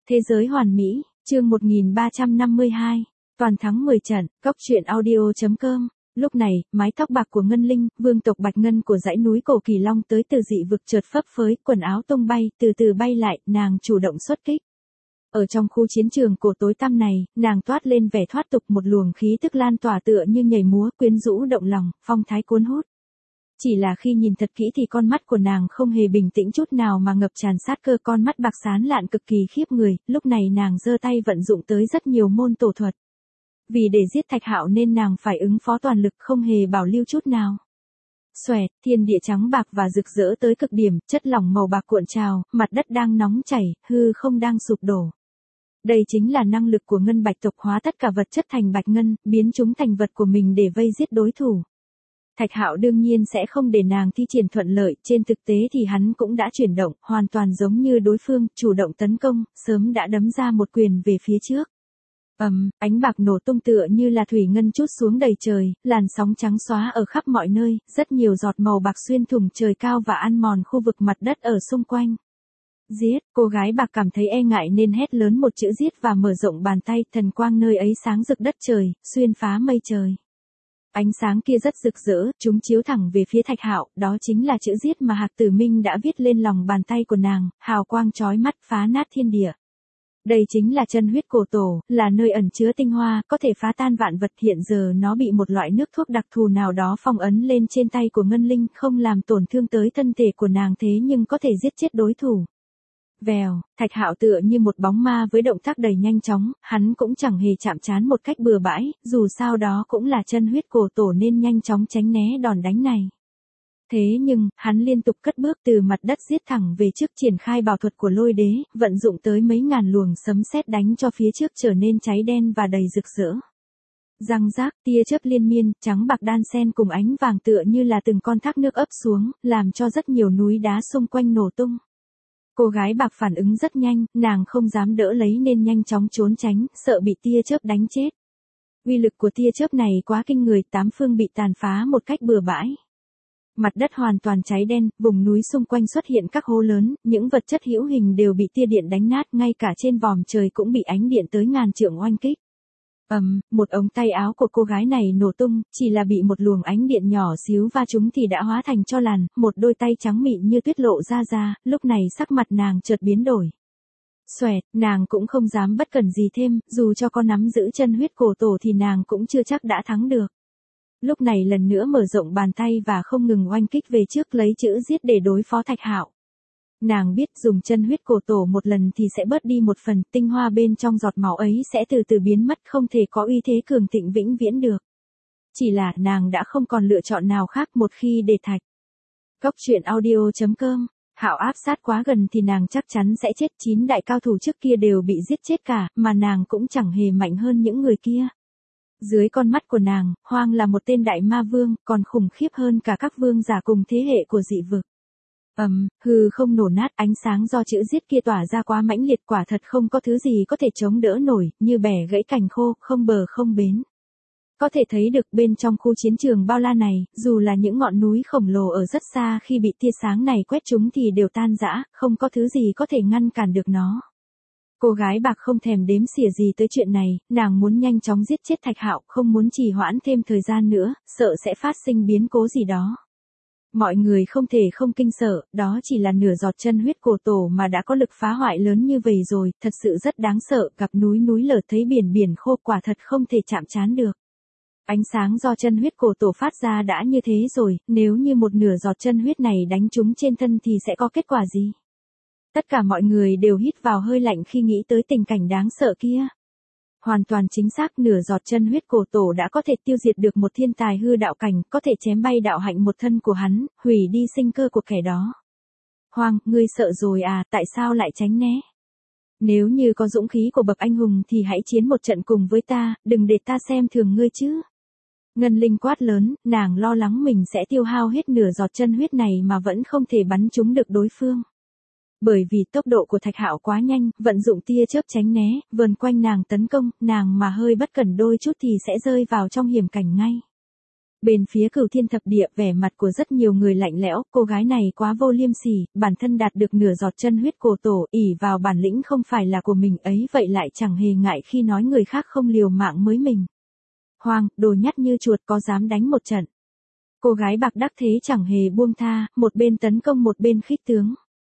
Thế giới hoàn mỹ, chương 1352, toàn thắng 10 trận, Cốc truyện audio.com. Lúc này, mái tóc bạc của Ngân Linh, vương tộc Bạch Ngân của dãy núi Cổ Kỳ Long tới từ dị vực chợt phấp phới, quần áo tung bay, từ từ bay lại, nàng chủ động xuất kích. Ở trong khu chiến trường cổ tối tăm này, nàng toát lên vẻ thoát tục, một luồng khí tức lan tỏa tựa như nhảy múa, quyến rũ động lòng, phong thái cuốn hút. Chỉ là khi nhìn thật kỹ thì con mắt của nàng không hề bình tĩnh chút nào mà ngập tràn sát cơ, con mắt bạc xán lạn cực kỳ khiếp người, lúc này nàng giơ tay vận dụng tới rất nhiều môn tổ thuật. Vì để giết Thạch Hạo nên nàng phải ứng phó toàn lực, không hề bảo lưu chút nào. Xoẹt, thiên địa trắng bạc và rực rỡ tới cực điểm, chất lỏng màu bạc cuộn trào, mặt đất đang nóng chảy, hư không đang sụp đổ. Đây chính là năng lực của Ngân Bạch tộc, hóa tất cả vật chất thành bạch ngân, biến chúng thành vật của mình để vây giết đối thủ. Thạch Hạo đương nhiên sẽ không để nàng thi triển thuận lợi, trên thực tế thì hắn cũng đã chuyển động, hoàn toàn giống như đối phương, chủ động tấn công, sớm đã đấm ra một quyền về phía trước. Ánh bạc nổ tung tựa như là thủy ngân trút xuống đầy trời, làn sóng trắng xóa ở khắp mọi nơi, rất nhiều giọt màu bạc xuyên thủng trời cao và ăn mòn khu vực mặt đất ở xung quanh. Giết, cô gái bạc cảm thấy e ngại nên hét lớn một chữ giết và mở rộng bàn tay, thần quang nơi ấy sáng rực đất trời, xuyên phá mây trời. Ánh sáng kia rất rực rỡ, chúng chiếu thẳng về phía Thạch Hạo, đó chính là chữ giết mà Hạc Tử Minh đã viết lên lòng bàn tay của nàng, hào quang chói mắt phá nát thiên địa. Đây chính là chân huyết cổ tổ, là nơi ẩn chứa tinh hoa, có thể phá tan vạn vật, hiện giờ nó bị một loại nước thuốc đặc thù nào đó phong ấn lên trên tay của Ngân Linh, không làm tổn thương tới thân thể của nàng thế nhưng có thể giết chết đối thủ. Vèo, Thạch Hạo tựa như một bóng ma với động tác đầy nhanh chóng, hắn cũng chẳng hề chạm trán một cách bừa bãi, dù sao đó cũng là chân huyết cổ tổ nên nhanh chóng tránh né đòn đánh này. Thế nhưng, hắn liên tục cất bước từ mặt đất giết thẳng về trước, triển khai bảo thuật của lôi đế, vận dụng tới mấy ngàn luồng sấm sét đánh cho phía trước trở nên cháy đen và đầy rực rỡ. Răng rác, tia chớp liên miên, trắng bạc đan xen cùng ánh vàng tựa như là từng con thác nước ấp xuống, làm cho rất nhiều núi đá xung quanh nổ tung. Cô gái bạc phản ứng rất nhanh, nàng không dám đỡ lấy nên nhanh chóng trốn tránh, sợ bị tia chớp đánh chết. Uy lực của tia chớp này quá kinh người, tám phương bị tàn phá một cách bừa bãi. Mặt đất hoàn toàn cháy đen, vùng núi xung quanh xuất hiện các hố lớn, những vật chất hữu hình đều bị tia điện đánh nát, ngay cả trên vòm trời cũng bị ánh điện tới ngàn trượng oanh kích. Một ống tay áo của cô gái này nổ tung, chỉ là bị một luồng ánh điện nhỏ xíu va trúng thì đã hóa thành tro làn, một đôi tay trắng mịn như tuyết lộ ra, lúc này sắc mặt nàng chợt biến đổi. Xoẹt, nàng cũng không dám bất cẩn gì thêm, dù cho có nắm giữ chân huyết cổ tổ thì nàng cũng chưa chắc đã thắng được. Lúc này lần nữa mở rộng bàn tay và không ngừng oanh kích về trước, lấy chữ giết để đối phó Thạch Hạo. Nàng biết dùng chân huyết cổ tổ một lần thì sẽ bớt đi một phần, tinh hoa bên trong giọt máu ấy sẽ từ từ biến mất, không thể có uy thế cường thịnh vĩnh viễn được. Chỉ là nàng đã không còn lựa chọn nào khác, một khi để Thạch. Cốc truyện audio.com, Hạo áp sát quá gần thì nàng chắc chắn sẽ chết, 9 đại cao thủ trước kia đều bị giết chết cả, mà nàng cũng chẳng hề mạnh hơn những người kia. Dưới con mắt của nàng, Hoang là một tên đại ma vương, còn khủng khiếp hơn cả các vương giả cùng thế hệ của dị vực. Hư không nổ nát, ánh sáng do chữ giết kia tỏa ra quá mãnh liệt, quả thật không có thứ gì có thể chống đỡ nổi, như bẻ gãy cành khô, không bờ không bến. Có thể thấy được bên trong khu chiến trường bao la này, dù là những ngọn núi khổng lồ ở rất xa khi bị tia sáng này quét trúng thì đều tan rã, không có thứ gì có thể ngăn cản được nó. Cô gái bạc không thèm đếm xỉa gì tới chuyện này, nàng muốn nhanh chóng giết chết Thạch Hạo, không muốn trì hoãn thêm thời gian nữa, sợ sẽ phát sinh biến cố gì đó. Mọi người không thể không kinh sợ, đó chỉ là nửa giọt chân huyết cổ tổ mà đã có lực phá hoại lớn như vậy rồi, thật sự rất đáng sợ, gặp núi lở thấy biển khô, quả thật không thể chạm trán được. Ánh sáng do chân huyết cổ tổ phát ra đã như thế rồi, nếu như một nửa giọt chân huyết này đánh trúng trên thân thì sẽ có kết quả gì? Tất cả mọi người đều hít vào hơi lạnh khi nghĩ tới tình cảnh đáng sợ kia. Hoàn toàn chính xác, nửa giọt chân huyết cổ tổ đã có thể tiêu diệt được một thiên tài hư đạo cảnh, có thể chém bay đạo hạnh một thân của hắn, hủy đi sinh cơ của kẻ đó. Hoang, ngươi sợ rồi à, tại sao lại tránh né? Nếu như có dũng khí của bậc anh hùng thì hãy chiến một trận cùng với ta, đừng để ta xem thường ngươi chứ. Ngân Linh quát lớn, nàng lo lắng mình sẽ tiêu hao hết nửa giọt chân huyết này mà vẫn không thể bắn trúng được đối phương. Bởi vì tốc độ của Thạch Hạo quá nhanh, vận dụng tia chớp tránh né, vờn quanh nàng tấn công, nàng mà hơi bất cẩn đôi chút thì sẽ rơi vào trong hiểm cảnh ngay. Bên phía Cửu Thiên Thập Địa, vẻ mặt của rất nhiều người lạnh lẽo, cô gái này quá vô liêm sỉ, bản thân đạt được nửa giọt chân huyết cổ tổ, ỷ vào bản lĩnh không phải là của mình ấy vậy lại chẳng hề ngại khi nói người khác không liều mạng với mình. Hoang, đồ nhắt như chuột, có dám đánh một trận. Cô gái bạc đắc thế chẳng hề buông tha, một bên tấn công một bên khích tướng.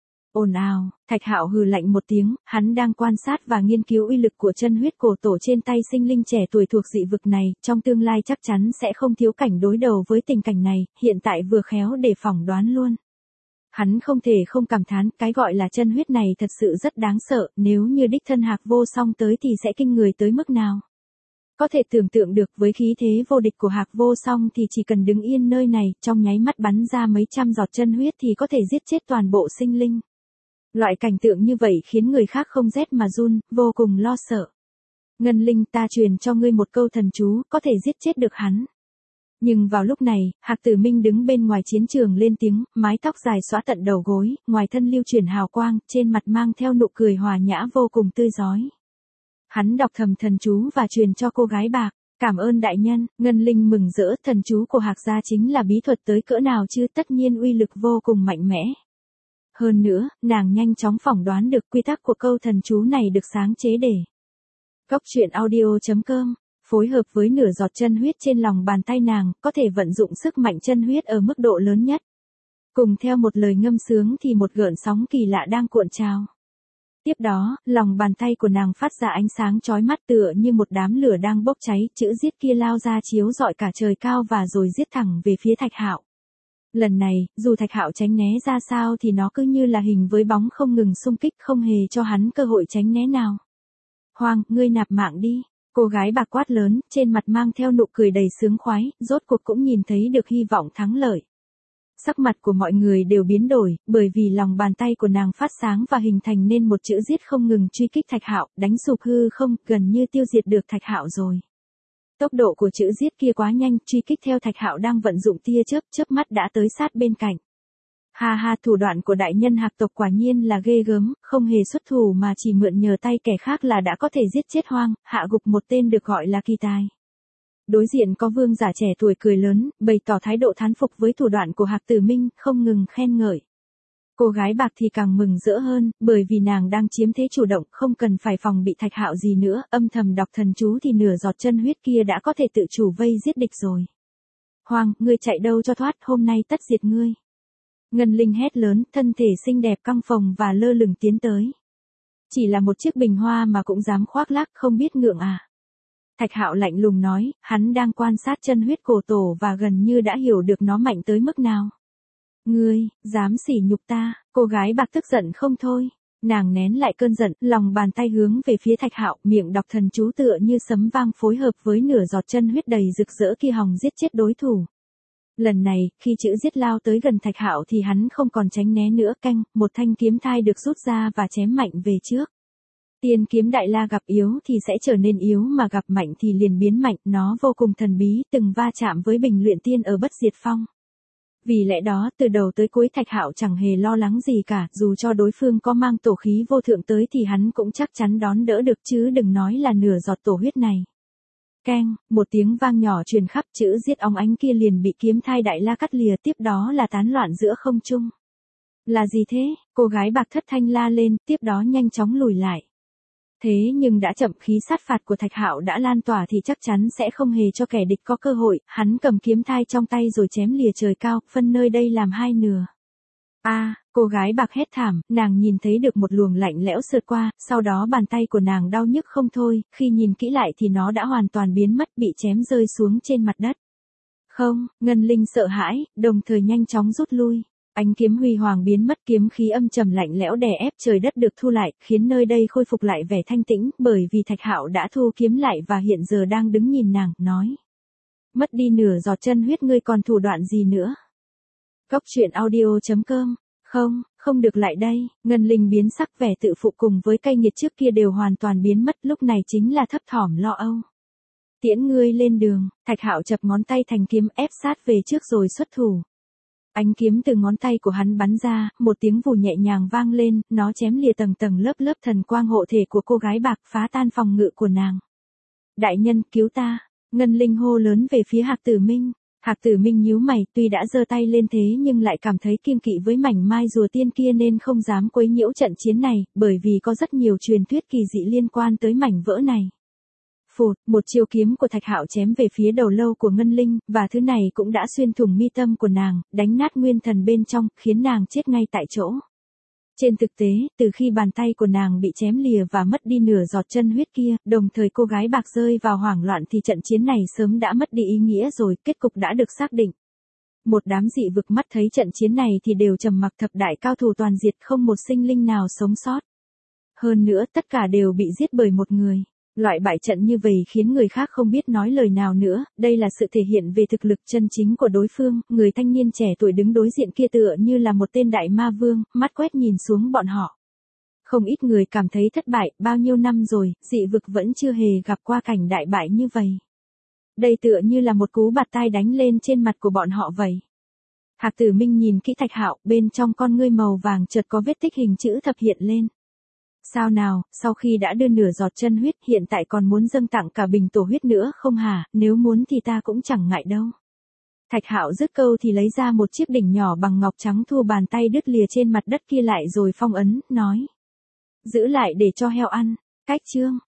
Ồn ào, Thạch Hạo hừ lạnh một tiếng, hắn đang quan sát và nghiên cứu uy lực của chân huyết cổ tổ trên tay sinh linh trẻ tuổi thuộc dị vực này, trong tương lai chắc chắn sẽ không thiếu cảnh đối đầu với tình cảnh này, hiện tại vừa khéo để phỏng đoán luôn. Hắn không thể không cảm thán, cái gọi là chân huyết này thật sự rất đáng sợ, nếu như đích thân Hạc Vô Song tới thì sẽ kinh người tới mức nào. Có thể tưởng tượng được với khí thế vô địch của Hạc Vô Song thì chỉ cần đứng yên nơi này, trong nháy mắt bắn ra mấy trăm giọt chân huyết thì có thể giết chết toàn bộ sinh linh. Loại cảnh tượng như vậy khiến người khác không rét mà run, vô cùng lo sợ. Ngân Linh, ta truyền cho ngươi một câu thần chú, có thể giết chết được hắn. Nhưng vào lúc này, Hạc Tử Minh đứng bên ngoài chiến trường lên tiếng, mái tóc dài xõa tận đầu gối, ngoài thân lưu chuyển hào quang, trên mặt mang theo nụ cười hòa nhã vô cùng tươi rói. Hắn đọc thầm thần chú và truyền cho cô gái bạc. Cảm ơn đại nhân. Ngân Linh mừng rỡ, thần chú của Hạc gia chính là bí thuật tới cỡ nào chứ, tất nhiên uy lực vô cùng mạnh mẽ. Hơn nữa, nàng nhanh chóng phỏng đoán được quy tắc của câu thần chú này được sáng chế để. Góc truyện audio.com, phối hợp với nửa giọt chân huyết trên lòng bàn tay nàng, có thể vận dụng sức mạnh chân huyết ở mức độ lớn nhất. Cùng theo một lời ngâm sướng thì một gợn sóng kỳ lạ đang cuộn trào. Tiếp đó, lòng bàn tay của nàng phát ra ánh sáng chói mắt tựa như một đám lửa đang bốc cháy, chữ giết kia lao ra chiếu rọi cả trời cao và rồi giết thẳng về phía Thạch Hạo. Lần này, dù Thạch Hạo tránh né ra sao thì nó cứ như là hình với bóng không ngừng xung kích, không hề cho hắn cơ hội tránh né nào. Hoang, ngươi nạp mạng đi. Cô gái bạc quát lớn, trên mặt mang theo nụ cười đầy sướng khoái, rốt cuộc cũng nhìn thấy được hy vọng thắng lợi. Sắc mặt của mọi người đều biến đổi, bởi vì lòng bàn tay của nàng phát sáng và hình thành nên một chữ giết không ngừng truy kích Thạch Hạo, đánh sụp hư không, gần như tiêu diệt được Thạch Hạo rồi. Tốc độ của chữ giết kia quá nhanh, truy kích theo Thạch Hạo đang vận dụng tia chớp mắt đã tới sát bên cạnh. Ha ha, thủ đoạn của đại nhân Hạc tộc quả nhiên là ghê gớm, không hề xuất thủ mà chỉ mượn nhờ tay kẻ khác là đã có thể giết chết Hoang, hạ gục một tên được gọi là kỳ tài. Đối diện có vương giả trẻ tuổi cười lớn, bày tỏ thái độ thán phục với thủ đoạn của Hạc Tử Minh, không ngừng khen ngợi. Cô gái bạc thì càng mừng rỡ hơn, bởi vì nàng đang chiếm thế chủ động, không cần phải phòng bị Thạch Hạo gì nữa, âm thầm đọc thần chú thì nửa giọt chân huyết kia đã có thể tự chủ vây giết địch rồi. Hoang, ngươi chạy đâu cho thoát, hôm nay tất diệt ngươi. Ngân Linh hét lớn, thân thể xinh đẹp căng phồng và lơ lửng tiến tới. Chỉ là một chiếc bình hoa mà cũng dám khoác lác, không biết ngượng à. Thạch Hạo lạnh lùng nói, hắn đang quan sát chân huyết cổ tổ và gần như đã hiểu được nó mạnh tới mức nào. Ngươi, dám sỉ nhục ta, cô gái bạc tức giận không thôi. Nàng nén lại cơn giận, lòng bàn tay hướng về phía Thạch Hạo, miệng đọc thần chú tựa như sấm vang phối hợp với nửa giọt chân huyết đầy rực rỡ kia hòng giết chết đối thủ. Lần này, khi chữ giết lao tới gần Thạch Hạo thì hắn không còn tránh né nữa, một thanh kiếm thai được rút ra và chém mạnh về trước. Tiên kiếm Đại La gặp yếu thì sẽ trở nên yếu mà gặp mạnh thì liền biến mạnh, nó vô cùng thần bí, từng va chạm với Bình Luyện Tiên ở Bất Diệt Phong. Vì lẽ đó, từ đầu tới cuối Thạch Hạo chẳng hề lo lắng gì cả, dù cho đối phương có mang tổ khí vô thượng tới thì hắn cũng chắc chắn đón đỡ được chứ đừng nói là nửa giọt tổ huyết này. Keng, một tiếng vang nhỏ truyền khắp, chữ giết óng ánh kia liền bị kiếm thai Đại La cắt lìa, tiếp đó là tán loạn giữa không trung. Là gì thế? Cô gái bạc thất thanh la lên, tiếp đó nhanh chóng lùi lại. Thế nhưng đã chậm, khí sát phạt của Thạch Hạo đã lan tỏa thì chắc chắn sẽ không hề cho kẻ địch có cơ hội, hắn cầm kiếm thai trong tay rồi chém lìa trời cao, phân nơi đây làm hai nửa. Cô gái bạc hét thảm, nàng nhìn thấy được một luồng lạnh lẽo sượt qua, sau đó bàn tay của nàng đau nhức không thôi, khi nhìn kỹ lại thì nó đã hoàn toàn biến mất, bị chém rơi xuống trên mặt đất. Không, Ngân Linh sợ hãi, đồng thời nhanh chóng rút lui. Ánh kiếm huy hoàng biến mất, kiếm khí âm trầm lạnh lẽo đè ép trời đất được thu lại, khiến nơi đây khôi phục lại vẻ thanh tĩnh, bởi vì Thạch Hạo đã thu kiếm lại và hiện giờ đang đứng nhìn nàng, nói. Mất đi nửa giọt chân huyết ngươi còn thủ đoạn gì nữa? Góc truyện audio.com, không được lại đây, Ngân Linh biến sắc, vẻ tự phụ cùng với cay nghiệt trước kia đều hoàn toàn biến mất, lúc này chính là thấp thỏm lo âu. Tiễn ngươi lên đường, Thạch Hạo chập ngón tay thành kiếm ép sát về trước rồi xuất thủ. Ánh kiếm từ ngón tay của hắn bắn ra, một tiếng vù nhẹ nhàng vang lên, nó chém lìa tầng tầng lớp thần quang hộ thể của cô gái bạc, phá tan phòng ngự của nàng. Đại nhân, cứu ta, Ngân Linh hô lớn về phía Hạc Tử Minh. Hạc Tử Minh nhíu mày, tuy đã giơ tay lên thế nhưng lại cảm thấy kiêng kỵ với mảnh mai rùa tiên kia nên không dám quấy nhiễu trận chiến này, bởi vì có rất nhiều truyền thuyết kỳ dị liên quan tới mảnh vỡ này. Phụt, một chiêu kiếm của Thạch Hạo chém về phía đầu lâu của Ngân Linh, và thứ này cũng đã xuyên thủng mi tâm của nàng, đánh nát nguyên thần bên trong, khiến nàng chết ngay tại chỗ. Trên thực tế, từ khi bàn tay của nàng bị chém lìa và mất đi nửa giọt chân huyết kia, đồng thời cô gái bạc rơi vào hoảng loạn thì trận chiến này sớm đã mất đi ý nghĩa rồi, kết cục đã được xác định. Một đám dị vực mắt thấy trận chiến này thì đều trầm mặc, thập đại cao thủ toàn diệt, không một sinh linh nào sống sót. Hơn nữa tất cả đều bị giết bởi một người. Loại bại trận như vậy khiến người khác không biết nói lời nào nữa, đây là sự thể hiện về thực lực chân chính của đối phương, người thanh niên trẻ tuổi đứng đối diện kia tựa như là một tên đại ma vương, mắt quét nhìn xuống bọn họ. Không ít người cảm thấy thất bại, bao nhiêu năm rồi, dị vực vẫn chưa hề gặp qua cảnh đại bại như vậy. Đây tựa như là một cú bạt tai đánh lên trên mặt của bọn họ vậy. Hạc Tử Minh nhìn kỹ Thạch Hạo, bên trong con ngươi màu vàng chợt có vết tích hình chữ thập hiện lên. Sao nào, sau khi đã đưa nửa giọt chân huyết hiện tại còn muốn dâng tặng cả bình tổ huyết nữa không hả, nếu muốn thì ta cũng chẳng ngại đâu. Thạch Hạo dứt câu thì lấy ra một chiếc đỉnh nhỏ bằng ngọc trắng, thua bàn tay đứt lìa trên mặt đất kia lại rồi phong ấn, nói. Giữ lại để cho heo ăn, cách chương.